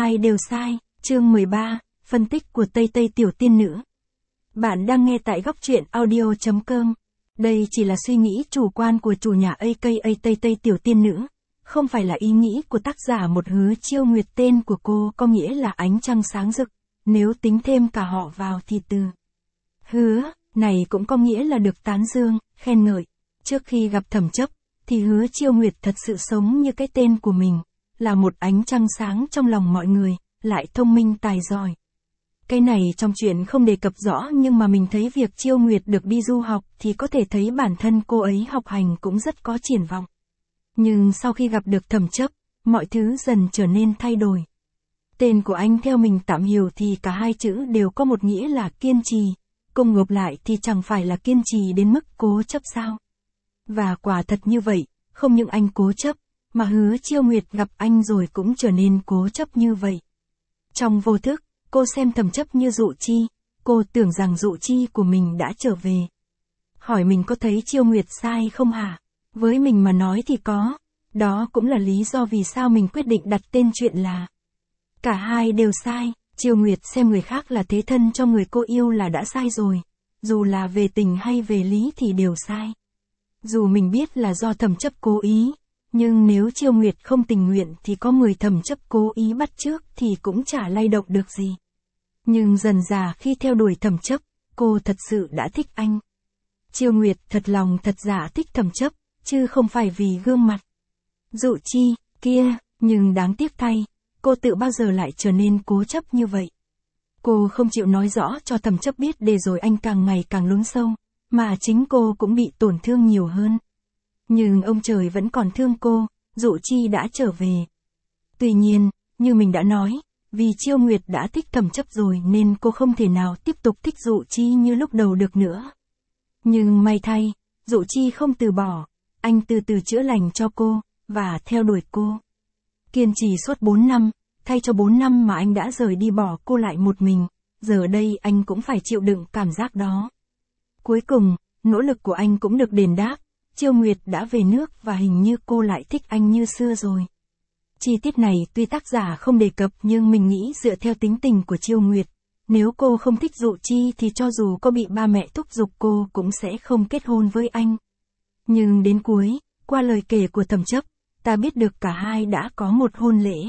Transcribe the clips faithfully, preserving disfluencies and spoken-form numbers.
hai đều sai, chương mười ba, phân tích của Tây Tây tiểu tiên nữ. Bạn đang nghe tại góc truyện audio chấm com. Đây chỉ là suy nghĩ chủ quan của chủ nhà a ca a Tây Tây tiểu tiên nữ, không phải là ý nghĩ của tác giả. Một Hứa Chiêu Nguyệt tên của cô có nghĩa là ánh trăng sáng rực, nếu tính thêm cả họ vào thì từ hứa này cũng có nghĩa là được tán dương, khen ngợi. Trước khi gặp Thẩm Chấp, thì Hứa Chiêu Nguyệt thật sự sống như cái tên của mình, là một ánh trăng sáng trong lòng mọi người, lại thông minh tài giỏi. Cái này trong chuyện không đề cập rõ, nhưng mà mình thấy việc Chiêu Nguyệt được đi du học thì có thể thấy bản thân cô ấy học hành cũng rất có triển vọng. Nhưng sau khi gặp được Thẩm Chấp, mọi thứ dần trở nên thay đổi. Tên của anh theo mình tạm hiểu thì cả hai chữ đều có một nghĩa là kiên trì, cùng ngược lại thì chẳng phải là kiên trì đến mức cố chấp sao. Và quả thật như vậy, không những anh cố chấp, mà Hứa Chiêu Nguyệt gặp anh rồi cũng trở nên cố chấp như vậy. Trong vô thức, cô xem Thẩm Chấp như Dụ Chi, cô tưởng rằng Dụ Chi của mình đã trở về. Hỏi mình có thấy Chiêu Nguyệt sai không hả? Với mình mà nói thì có, đó cũng là lý do vì sao mình quyết định đặt tên chuyện là cả hai đều sai. Chiêu Nguyệt xem người khác là thế thân cho người cô yêu là đã sai rồi, dù là về tình hay về lý thì đều sai. Dù mình biết là do Thẩm Chấp cố ý, nhưng nếu Chiêu Nguyệt không tình nguyện thì có người Thẩm Chấp cố ý bắt chước thì cũng chả lay động được gì. Nhưng dần dà khi theo đuổi Thẩm Chấp, cô thật sự đã thích anh. Chiêu Nguyệt thật lòng thật giả thích Thẩm Chấp, chứ không phải vì gương mặt Dụ Chi kia, nhưng đáng tiếc thay, cô tự bao giờ lại trở nên cố chấp như vậy. Cô không chịu nói rõ cho Thẩm Chấp biết để rồi anh càng ngày càng lún sâu, mà chính cô cũng bị tổn thương nhiều hơn. Nhưng ông trời vẫn còn thương cô, Dụ Chi đã trở về. Tuy nhiên, như mình đã nói, vì Chiêu Nguyệt đã thích Thẩm Chấp rồi nên cô không thể nào tiếp tục thích Dụ Chi như lúc đầu được nữa. Nhưng may thay, Dụ Chi không từ bỏ, anh từ từ chữa lành cho cô, và theo đuổi cô. Kiên trì suốt bốn năm, thay cho bốn năm mà anh đã rời đi bỏ cô lại một mình, giờ đây anh cũng phải chịu đựng cảm giác đó. Cuối cùng, nỗ lực của anh cũng được đền đáp, Chiêu Nguyệt đã về nước và hình như cô lại thích anh như xưa rồi. Chi tiết này tuy tác giả không đề cập nhưng mình nghĩ dựa theo tính tình của Chiêu Nguyệt, nếu cô không thích Dụ Chi thì cho dù có bị ba mẹ thúc giục cô cũng sẽ không kết hôn với anh. Nhưng đến cuối, qua lời kể của Thẩm Chấp, ta biết được cả hai đã có một hôn lễ.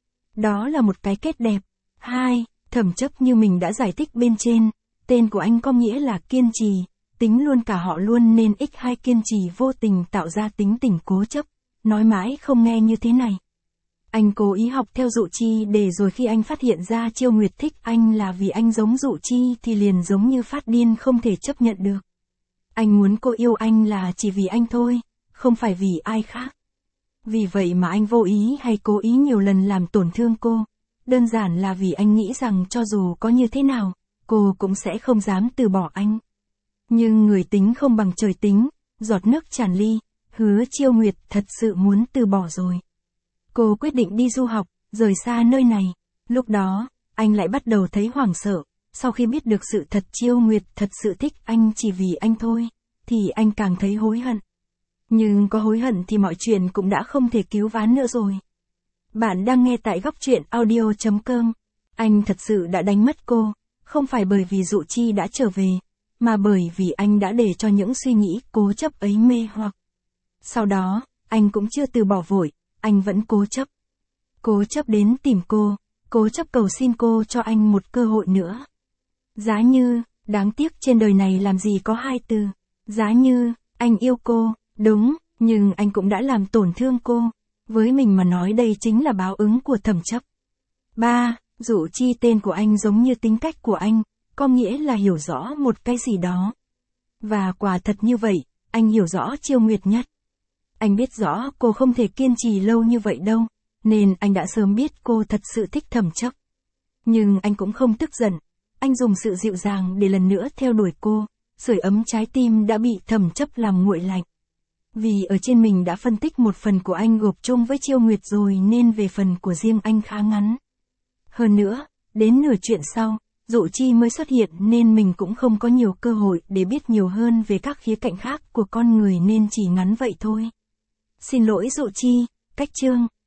Đó là một cái kết đẹp. Hai, Thẩm Chấp như mình đã giải thích bên trên, tên của anh có nghĩa là kiên trì, tính luôn cả họ luôn nên x hai kiên trì vô tình tạo ra tính tình cố chấp, nói mãi không nghe như thế này. Anh cố ý học theo Dụ Chi để rồi khi anh phát hiện ra Chiêu Nguyệt thích anh là vì anh giống Dụ Chi thì liền giống như phát điên không thể chấp nhận được. Anh muốn cô yêu anh là chỉ vì anh thôi, không phải vì ai khác. Vì vậy mà anh vô ý hay cố ý nhiều lần làm tổn thương cô, đơn giản là vì anh nghĩ rằng cho dù có như thế nào, cô cũng sẽ không dám từ bỏ anh. Nhưng người tính không bằng trời tính, giọt nước tràn ly, Hứa Chiêu Nguyệt thật sự muốn từ bỏ rồi. Cô quyết định đi du học, rời xa nơi này. Lúc đó, anh lại bắt đầu thấy hoảng sợ, sau khi biết được sự thật Chiêu Nguyệt thật sự thích anh chỉ vì anh thôi, thì anh càng thấy hối hận. Nhưng có hối hận thì mọi chuyện cũng đã không thể cứu vãn nữa rồi. Bạn đang nghe tại góc truyện audio chấm com. Anh thật sự đã đánh mất cô, không phải bởi vì Dụ Chi đã trở về, mà bởi vì anh đã để cho những suy nghĩ cố chấp ấy mê hoặc. Sau đó, anh cũng chưa từ bỏ vội, anh vẫn cố chấp. Cố chấp đến tìm cô, cố chấp cầu xin cô cho anh một cơ hội nữa. Giá như, đáng tiếc trên đời này làm gì có hai từ. Giá như, anh yêu cô, đúng, nhưng anh cũng đã làm tổn thương cô. Với mình mà nói đây chính là báo ứng của Thẩm Chấp. ba. Dụ Chi tên của anh giống như tính cách của anh, có nghĩa là hiểu rõ một cái gì đó. Và quả thật như vậy, anh hiểu rõ Chiêu Nguyệt nhất. Anh biết rõ cô không thể kiên trì lâu như vậy đâu, nên anh đã sớm biết cô thật sự thích Thẩm Chấp. Nhưng anh cũng không tức giận, anh dùng sự dịu dàng để lần nữa theo đuổi cô, sưởi ấm trái tim đã bị Thẩm Chấp làm nguội lạnh. Vì ở trên mình đã phân tích một phần của anh gộp chung với Chiêu Nguyệt rồi nên về phần của riêng anh khá ngắn. Hơn nữa, đến nửa chuyện sau, Dụ Chi mới xuất hiện nên mình cũng không có nhiều cơ hội để biết nhiều hơn về các khía cạnh khác của con người nên chỉ ngắn vậy thôi. Xin lỗi Dụ Chi, cách chương.